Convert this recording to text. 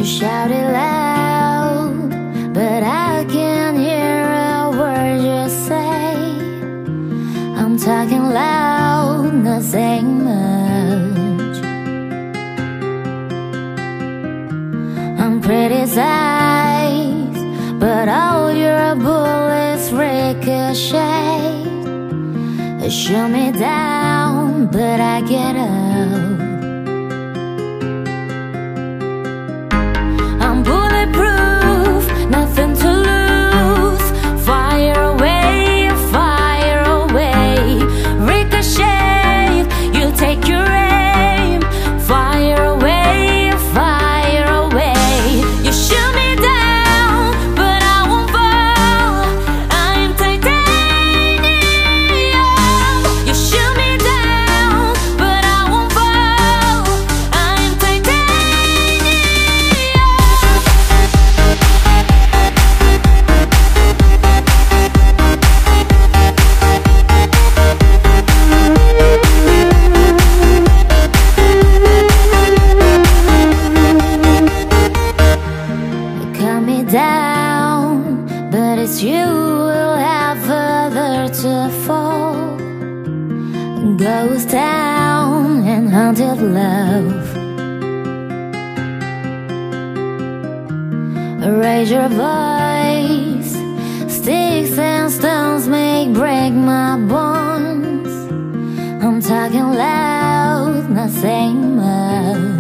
shout it loud, but I can't hear a word you say. I'm talking loud, not saying much. I'm criticized, but all your bullets ricochet. They shoot me down, but I get up. I'm bulletproof, nothing to lose. Fire away, fire away. Ricochet, you take your aim. Fire away, fire away. You shoot me down, but I won't fall. I'm titanium. You shoot me down, but I won't fall. I'm titanium. Cut me down, but it's you who'll have further to fall. Ghost town and haunted love. Raise your voice. Sticks and stones may break my bones. I'm talking loud, not saying much.